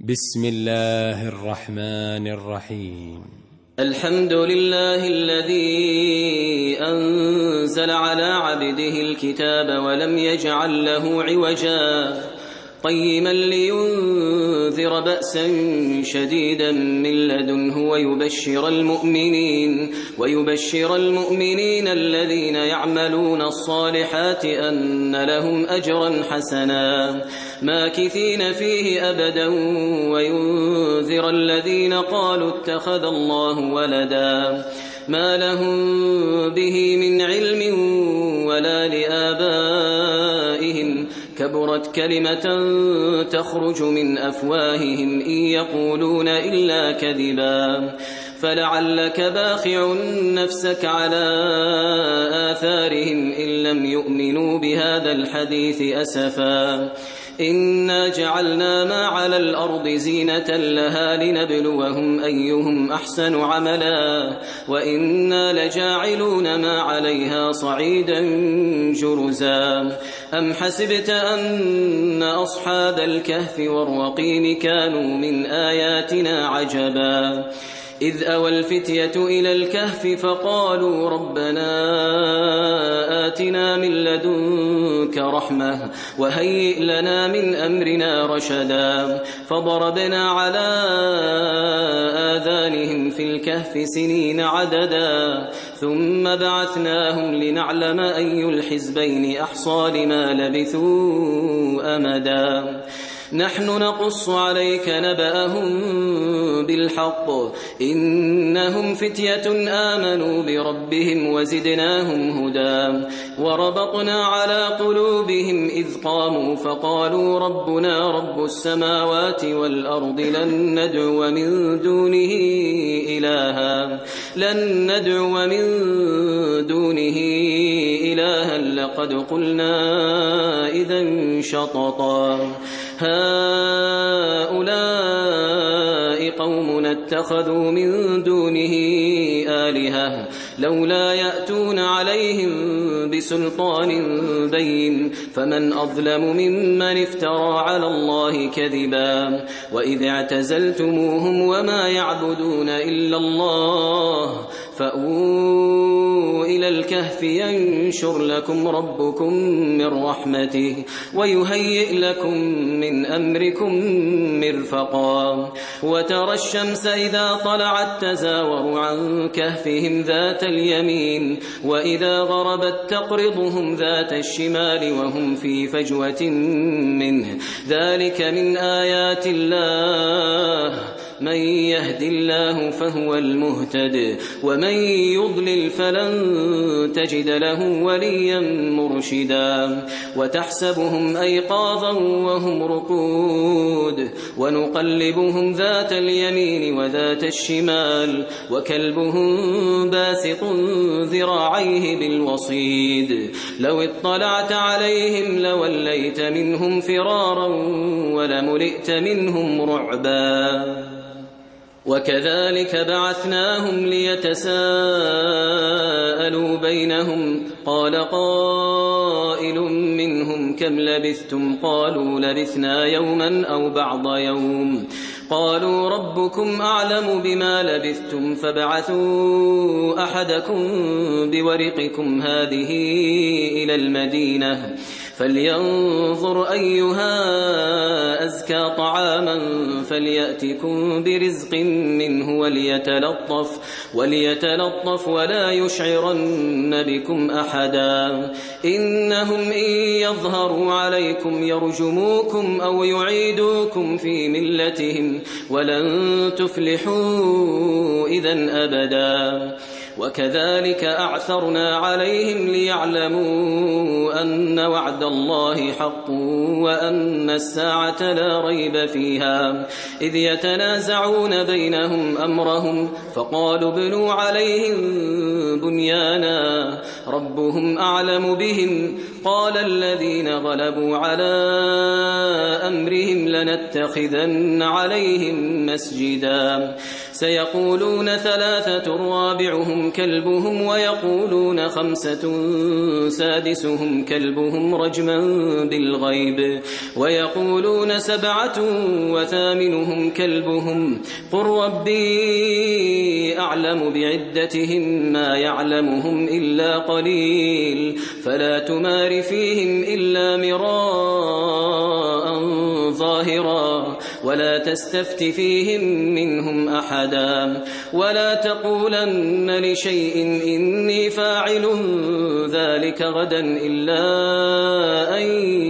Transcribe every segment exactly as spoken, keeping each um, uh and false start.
بسم الله الرحمن الرحيم. الحمد لله الذي أنزل على عبده الكتاب ولم يجعل له عوجا قيما لينذر بأسا شديدا من لدنه ويبشر المؤمنين ويبشر المؤمنين الذين يعملون الصالحات أن لهم أجرا حسنا ماكثين فيه أبدا وينذر الذين قالوا اتخذ الله ولدا ما لهم به من علم ولا لآبائهم كبرت كلمة تخرج من أفواههم إن يقولون إلا كذبا فلعلك باخع نفسك على آثارهم إن لم يؤمنوا بهذا الحديث أسفا إنا جعلنا ما على الأرض زينة لها لنبلوهم أيهم أحسن عملا وإنا لجاعلون ما عليها صعيدا جرزا أم حسبت أن أصحاب الكهف والرقيم كانوا من آياتنا عجبا إذ أوى الفتية إلى الكهف فقالوا ربنا آتنا من لدنك رحمة وهيئ لنا من أمرنا رشدا فضربنا على آذانهم في الكهف سنين عددا ثم بعثناهم لنعلم أي الحزبين أحصى لما لبثوا أمدا نحن نقص عليك نبأهم بالحق إنهم فتية آمنوا بربهم وزدناهم هدى وربطنا على قلوبهم إذ قاموا فقالوا ربنا رب السماوات والأرض لن ندعو من دونه إلها لن ندعو من دونه إلها لقد قلنا إذا شططا هؤلاء قومنا اتخذوا من دونه آلهة لولا يأتون عليهم بسلطان بين فمن أظلم ممن افترى على الله كذبا وإذ اعتزلتموهم وما يعبدون إلا الله فأووا إلى الكهف ينشر لكم ربكم من رحمته ويهيئ لكم من أمركم مرفقا وترى الشمس إذا طلعت تزاور عن كهفهم ذات اليمين وإذا غربت تقرضهم ذات الشمال وهم في فجوة منه ذلك من آيات الله من يهد الله فهو المهتد ومن يضلل فلن تجد له وليا مرشدا وتحسبهم أيقاظا وهم رقود ونقلبهم ذات اليمين وذات الشمال وكلبهم باسط ذراعيه بالوصيد لو اطلعت عليهم لوليت منهم فرارا ولملئت منهم رعبا وكذلك بعثناهم ليتساءلوا بينهم قال قائل منهم كم لبثتم قالوا لبثنا يوما أو بعض يوم قالوا ربكم أعلم بما لبثتم فابعثوا أحدكم بورقكم هذه إلى المدينة فلينظر أيها أزكى طعاما فليأتكم برزق منه وليتلطف, وليتلطف ولا يشعرن بكم أحدا إنهم إن يظهروا عليكم يرجموكم أو يعيدوكم في ملتهم ولن تفلحوا إذن أبدا وكذلك أعثرنا عليهم ليعلموا أن وعد الله حق وأن الساعة لا ريب فيها إذ يتنازعون بينهم أمرهم فقالوا ابنوا عليهم بنيانا ربهم أعلم بهم قال الذين غلبوا على أمرهم لنتخذن عليهم مسجدا سيقولون ثلاثة رابعهم كلبهم ويقولون خمسة سادسهم كلبهم رجما بالغيب ويقولون سبعة وثامنهم كلبهم قل ربي أعلم بعدتهم ما يعلمهم إلا قليل فلا تمار فيهم إلا مراء ظاهرا ولا تستفت فيهم منهم أحدا ولا تقولن لشيء إني فاعل ذلك غدا إلا أن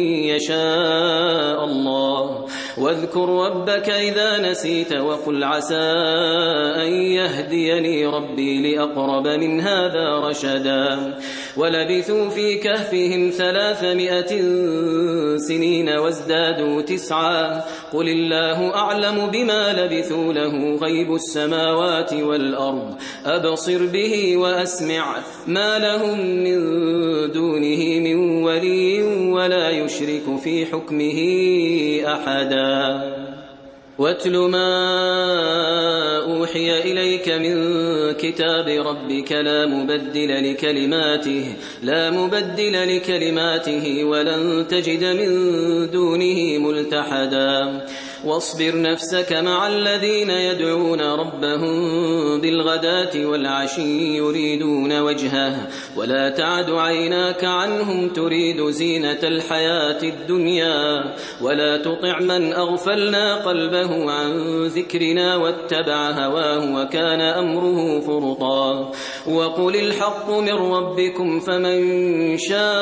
يشاء الله واذكر ربك إذا نسيت وقل عسى أن يهديني ربي لأقرب من هذا رشدا ولبثوا في كهفهم ثلاثمائة سنين وازدادوا تسعا قل الله أعلم بما لبثوا له غيب السماوات والأرض أبصر به وأسمع ما لهم من دونه من ولي ولا يشرك في حكمه أحدا واتل ما أوحي إليك من كتاب ربك لا مبدل لكلماته لا مبدل لكلماته ولن تجد من دونه ملتحدا واصبر نفسك مع الذين يدعون ربهم بالغداة والعشي يريدون وجهه ولا تعد عيناك عنهم تريد زينة الحياة الدنيا ولا تطع من أغفلنا قلبه عن ذكرنا واتبع هواه وكان أمره فرطا وقل الحق من ربكم فمن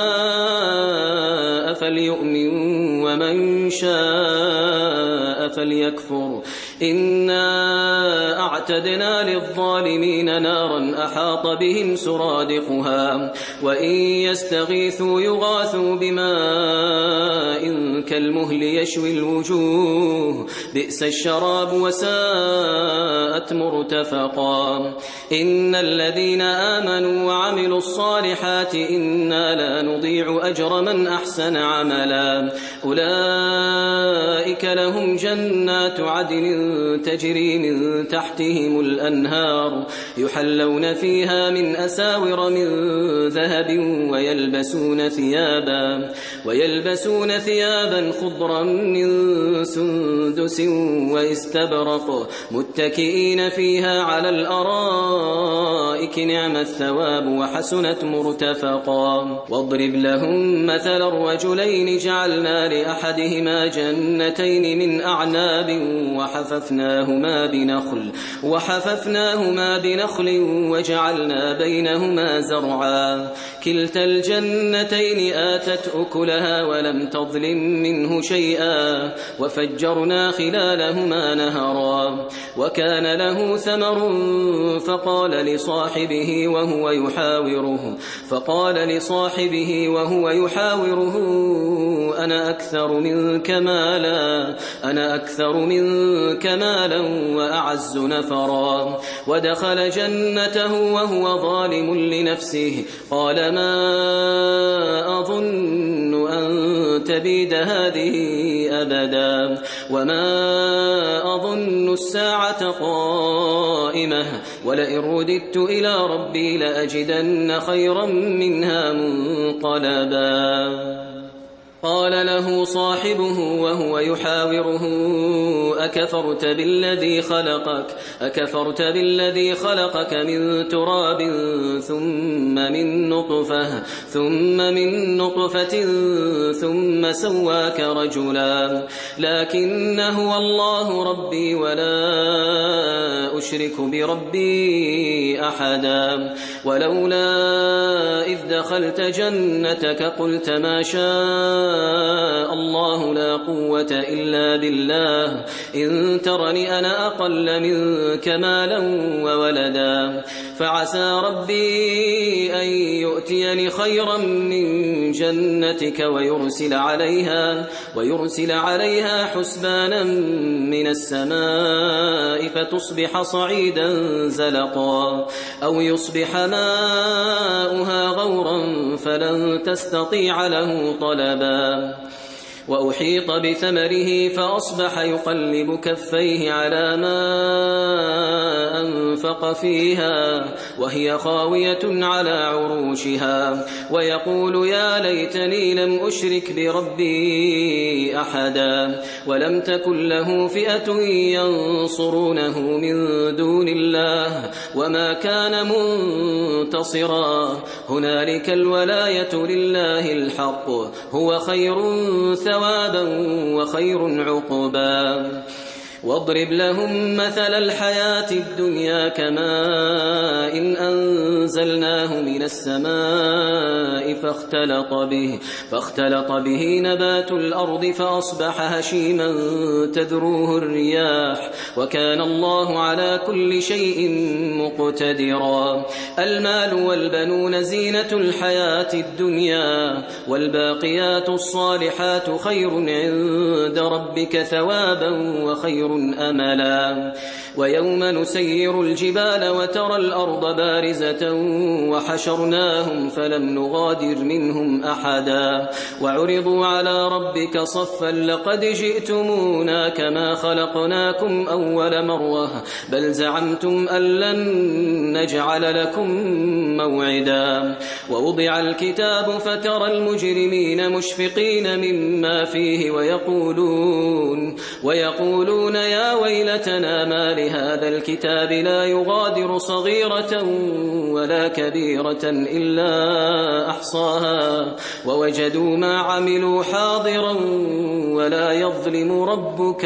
شاء فليؤمن ومن شاء فليكفر إنا أعتدنا للظالمين نارا أحاط بهم سرادقها وإن يستغيثوا يغاثوا بماء كالمهل يشوي الوجوه بئس الشراب وساءت مرتفقا إن الذين آمنوا وعملوا الصالحات إنا لا نضيع أجر من أحسن عملا أولئك لهم جنات عدن تجري من تحتهم الأنهار يحلون فيها من أساور من ذهب ويلبسون ثيابا ويلبسون ثيابا خضرا من سندس واستبرق متكئين فيها على الأرائك نعم الثواب وحسنت مرتفقا واضرب لهم مثل الرجلين جعلنا لأحدهما جنتين من أعناب وحففناهما بنخل وحففناهما بنخل وجعلنا بينهما زرعا كلتا الجنتين آتت أكلها ولم تظلم منه شيئا وفجرنا خلالهما نهرا وكان له ثمر فقال لصاحبه وهو يحاوره فقال لصاحبه وهو يحاوره أنا أكثر منك مالا أنا أكثر منك مالا وأعز نفرا ودخل جنته وهو ظالم لنفسه قال ما أظن أن تبيد هذه أبدا وما أظن الساعة قائمة ولئن رددت إلى ربي لأجدن خيرا منها منقلبا قال له صاحبه وهو يحاوره أكفرت بالذي خلقك أكفرت بالذي خلقك من تراب ثم من نطفة ثم من نطفة ثم سواك رجلا لكن هو الله ربي ولا أشرك بربي أحدا ولولا إذ دخلت جنتك قلت ما شاء الله لا قوة إلا بالله إن ترني أنا أقل منك مالا وولدا فعسى ربي أن يؤتيني خيرا من جنتك ويرسل عليها, ويرسل عليها حسبانا من السماء فتصبح صعيدا زلقا أو يصبح ماؤها غورا فلن تستطيع له طلبا وأحيط بثمره فأصبح يقلب كفيه على ما أنفق فيها وهي خاوية على عروشها ويقول يا ليتني لم أشرك بربي أحدا ولم تكن له فئة ينصرونه من دون الله وما كان منتصرا هنالك الولاية لله الحق هو خير ثوابا وخير عقبا واضرب لهم مثل الحياة الدنيا كماء إن أنزلناه من السماء فاختلط به, فاختلط به نبات الأرض فأصبح هشيما تذروه الرياح وكان الله على كل شيء مقتدرا المال والبنون زينة الحياة الدنيا والباقيات الصالحات خير عند ربك ثوابا وخير أملا ويوم نسير الجبال وترى الأرض بارزة وحشرناهم فلم نغادر منهم أحدا وعرضوا على ربك صفا لقد جئتمونا كما خلقناكم أول مرة بل زعمتم أن لن نجعل لكم موعدا ووضع الكتاب فترى المجرمين مشفقين مما فيه ويقولون, ويقولون يا ويلتنا ما لهذا الكتاب لا يغادر صغيرة ولا كبيرة إلا أحصاها ووجدوا ما عملوا حاضرا ولا يظلم ربك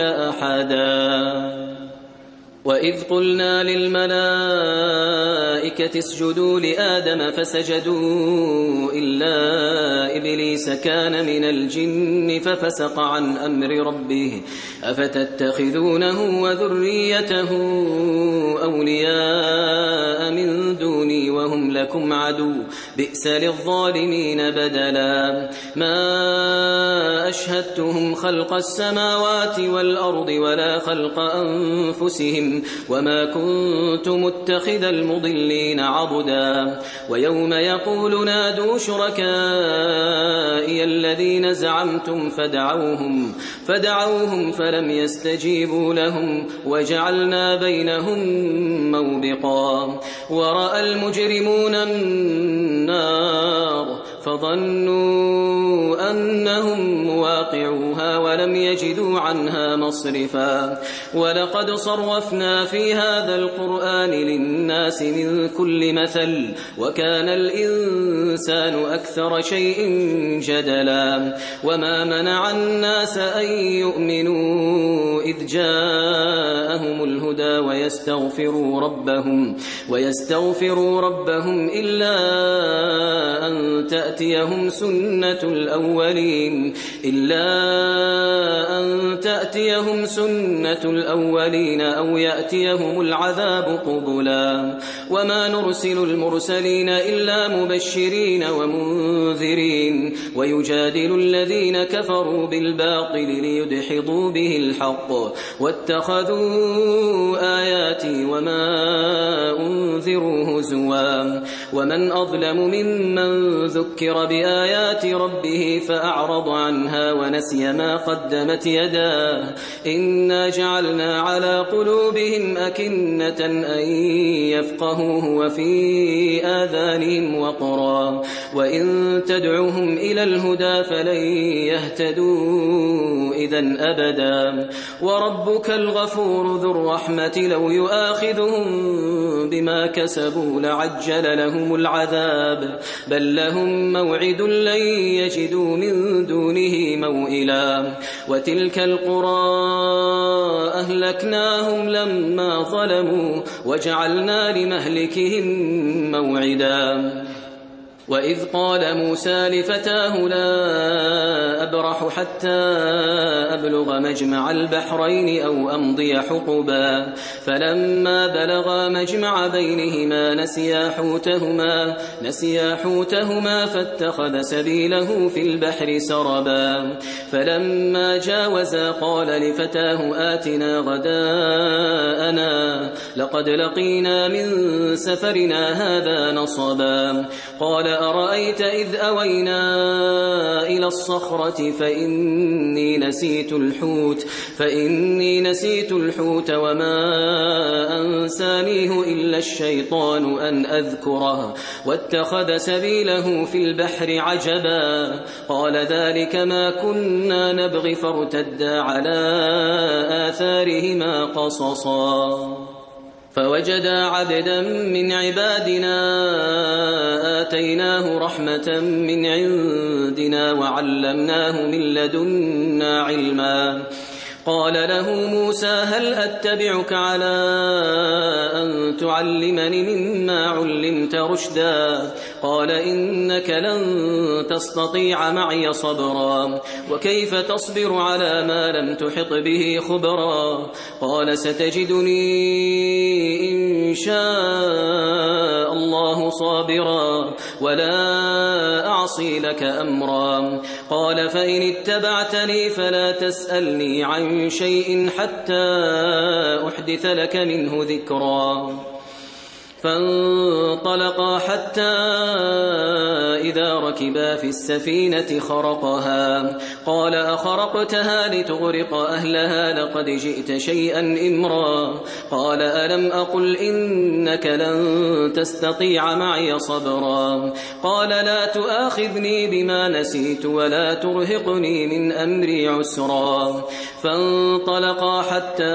أحدا وإذ قلنا للملائكة اسجدوا لآدم فسجدوا إلا إبليس كان من الجن ففسق عن أمر ربه أفتتخذونه وذريته أولياء من دوني وهم لكم عدو بئس للظالمين بدلا ما أشهدتهم خلق السماوات والأرض ولا خلق أنفسهم وما كنت متخذ المضلين عضدا ويوم يقول نادوا شركائي الذين زعمتم فدعوهم, فدعوهم فلم يستجيبوا لهم وجعلنا بينهم موبقا ورأى المجرمون النار فظنوا أنهم مواقعوها ولم يجدوا عنها مصرفا ولقد صرفنا في هذا القرآن للناس من كل مثل وكان الإنسان أكثر شيء جدلا وما منع الناس أن يؤمنوا إذ جاءهم الهدى ويستغفروا ربهم, ويستغفروا ربهم إلا أن تأتيهم سنة الأولين إلا أن تأتيهم سنة الأولين أو يأتيهم العذاب قبلا وما نرسل المرسلين إلا مبشرين ومنذرين ويجادل الذين كفروا بالباطل ليدحضوا به الحق واتخذوا آياتي وما أنذروا هزوا ومن أظلم ممن ذكر بآيات ربه فأعرض عنها ونسي ما قدمت يداه إنا جعلنا على قلوبهم أكنة أن يفقهوه وفي آذانهم وقرا وإن تدعوهم إلى الهدى فلن يهتدوا إذن أبدا وربك الغفور ذو الرحمة لو يؤاخذهم بما كسبوا لعجل لهم العذاب بل لهم موعد لن يجدوا من دونه موئلا وتلك القرى أهلكناهم لما ظلموا وجعلنا لمهلكهم موعدا وإذ قال موسى لفتاه لا أبرح حتى أبلغ مجمع البحرين أو أمضي حقبا فلما بلغا مجمع بينهما نسيا حوتهما نسيا حوتهما فاتخذ سبيله في البحر سربا فلما جاوزا قال لفتاه آتنا غداءنا لقد لقينا من سفرنا هذا نصبا قال أرأيت إذ أوينا إلى الصخرة فإني نسيت الحوت فإني نسيت الحوت وما أنسانيه إلا الشيطان أن أذكره واتخذ سبيله في البحر عجبا قال ذلك ما كنا نبغي فارتدا على آثارهما قصصا فوجدا عبدا من عبادنا آتيناه رحمة من عندنا وعلمناه من لدنا علما قال له موسى هل أتبعك على أن تعلمني مما علمت رشدا قال إنك لن تستطيع معي صبرا وكيف تصبر على ما لم تحط به خبرا قال ستجدني إن شاء الله صابرا ولا أعصي لك أمرا قال فإن اتبعتني فلا تسألني عن شيء حتى أحدث لك منه ذكرا فانطلقا حتى إذا ركبا في السفينة خرقها قال أخرقتها لتغرق أهلها لقد جئت شيئا إمرا قال ألم أقل إنك لن تستطيع معي صبرا قال لا تؤاخذني بما نسيت ولا ترهقني من أمري عسرا فانطلقا حتى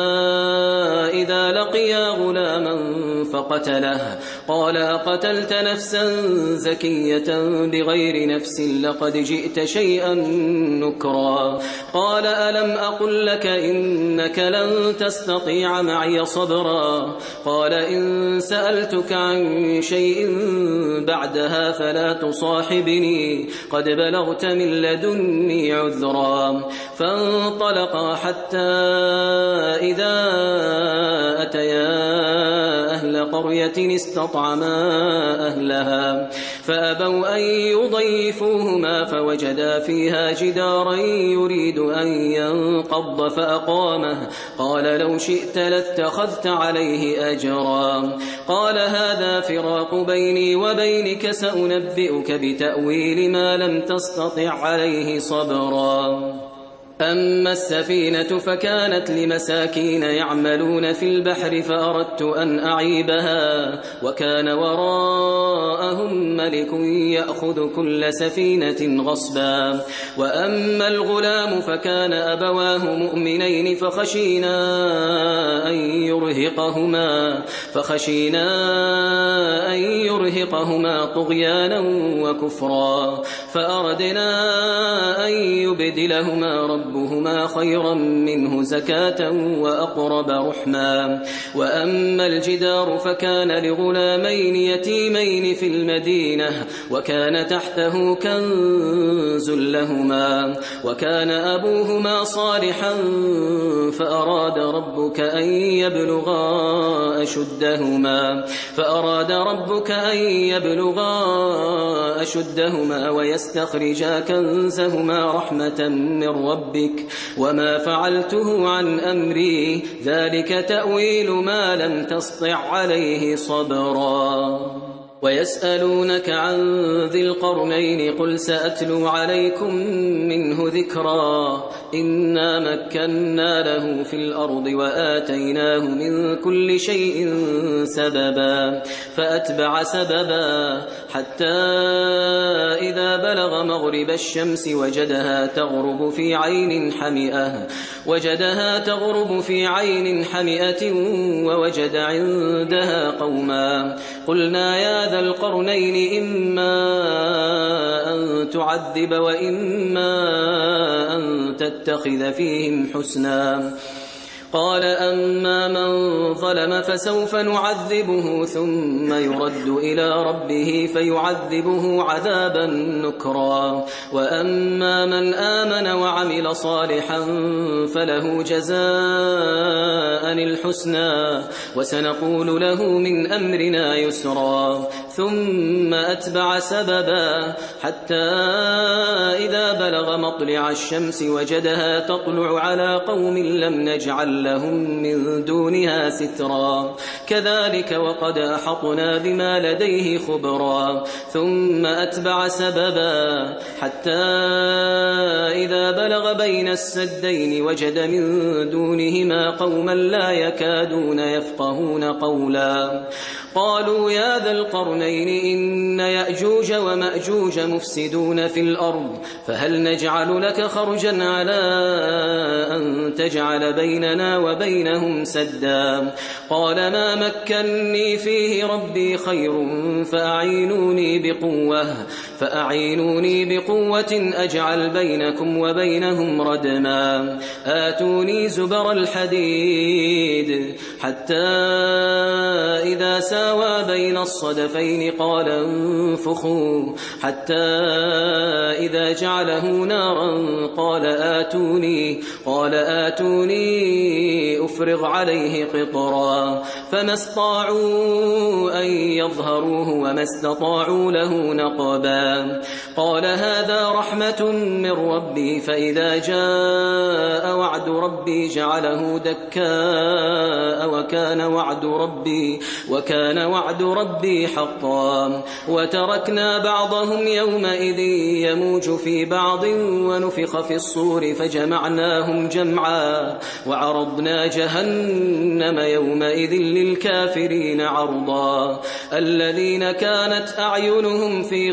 إذا لقيا غلاما فقتله قال أقتلت نفسا زكية بغير نفس لقد جئت شيئا نكرا قال ألم أقل لك إنك لن تستطيع معي صبرا قال إن سألتك عن شيء بعدها فلا تصاحبني قد بلغت من لدني عذرا فانطلقا حتى إذا أتيا أهل قرية استطعما أهلها فأبوا أن يضيفوهما فوجدا فيها جدارا يريد أن ينقض فأقامه قال لو شئت لاتخذت عليه أجرا قال هذا فراق بيني وبينك سأنبئك بتأويل ما لم تستطع عليه صبرا أما السفينة فكانت لمساكين يعملون في البحر فأردت أن أعيبها وكان وراءهم ملك يأخذ كل سفينة غصبا وأما الغلام فكان أبواه مؤمنين فخشينا أن يرهقهما فخشينا أن يرهقهما طغيانا وكفرا فأردنا أن يبدلهما رب ربهما خيرا منه زكاة وأقرب رحما وأما الجدار فكان لغلامين يتيمين في المدينة وكان تحته كنز لهما وكان أبوهما صالحا فأراد ربك أن يبلغا أشدهما فأراد ربك أن يبلغا أشدهما ويستخرجا كنزهما رحمة من ربك وما فعلته عن أمري ذلك تأويل ما لم تسطع عليه صبرا ويسألونك عن ذي القرنين قل سأتلو عليكم منه ذكرا إنا مكنا له في الأرض وآتيناه من كل شيء سببا فأتبع سببا حتى إذا بلغ مغرب الشمس وجدها تغرب في عين حمئة وجدها تغرب في عين حمئة ووجد عندها قوما قلنا يا ذا القرنين إما أن تعذب وإما أن تتخذ فيهم حسنا قال أما من ظلم فسوف نعذبه ثم يرد إلى ربه فيعذبه عذابا نكرا وأما من آمن وعمل صالحا فله جزاء الحسنى وسنقول له من أمرنا يسرا ثم أتبع سببا حتى إذا بلغ مطلع الشمس وجدها تطلع على قوم لم نجعل لهم من دونها سترا كذلك وقد أحطنا بما لديه خبرا ثم أتبع سببا حتى إذا بلغ بين السدين وجد من دونهما قوما لا يكادون يفقهون قولا قالوا يا ذا القرنين إن يأجوج ومأجوج مفسدون في الأرض فهل نجعل لك خرجا على أن تجعل بيننا وبينهم سدا قال ما مكني فيه ربي خير فأعينوني بقوة فأعينوني بقوة أجعل بينكم وبينهم ردما آتوني زبر الحديد حتى إذا ساوى بين الصدفين قال انفخوا حتى إذا جعله نارا قال آتوني قال آتوني أفرغ عليه قطرا فما استطاعوا أن يظهروه وما استطاعوا له نقبا قال هذا رحمة من ربي فإذا جاء وعد ربي جعله دكاء وكان وعد ربي وكان وعد ربي حقا وتركنا بعضهم يومئذ يموج في بعض ونفخ في الصور فجمعناهم جمعا وعرضنا جهنم يومئذ للكافرين عرضا الذين كانت أعينهم في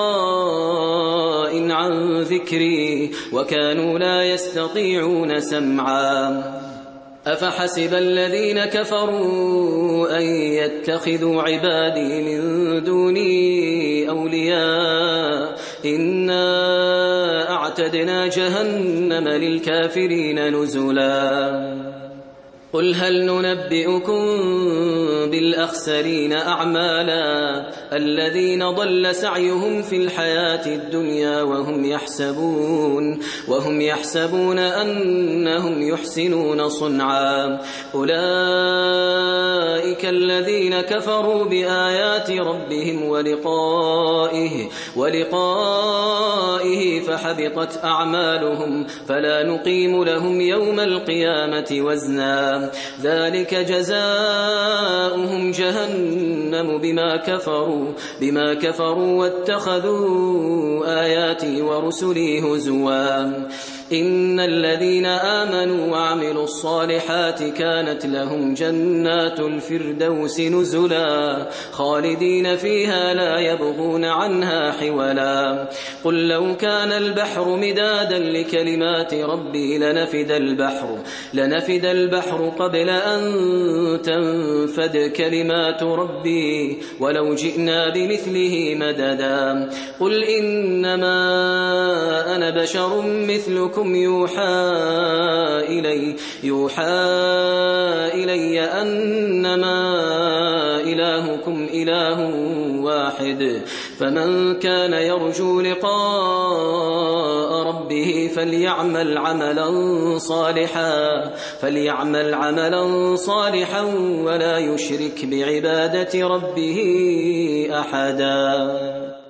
غطاء عن ذكري وكانوا لا يستطيعون سمعا أفحسب الذين كفروا أن يتخذوا عبادي من دوني أولياء إنا أعتدنا جهنم للكافرين نزلا قل هل ننبئكم بالأخسرين أعمالا الذين ضل سعيهم في الحياة الدنيا وهم يحسبون وهم يحسبون أنهم يحسنون صنعا أولئك الذين كفروا بآيات ربهم ولقائه ولقائه فحبطت أعمالهم فلا نقيم لهم يوم القيامة وزنا ذلك جزاؤهم جهنم بما كفروا بما كفروا واتخذوا آياتي ورسلي هزوا إن الذين آمنوا وعملوا الصالحات كانت لهم جنات الفردوس نزلا خالدين فيها لا يبغون عنها حولا قل لو كان البحر مدادا لكلمات ربي لنفد البحر لنفد البحر قبل أن تنفد كلمات ربي ولو جئنا بمثله مددا قل إنما أنا بشر مثلكم يوحى إلي يوحى إلي أنما إلهكم إله واحد فمن كان يرجو لقاء ربه فليعمل عملا صالحا فليعمل عملا صالحا ولا يشرك بعبادة ربه أحدا.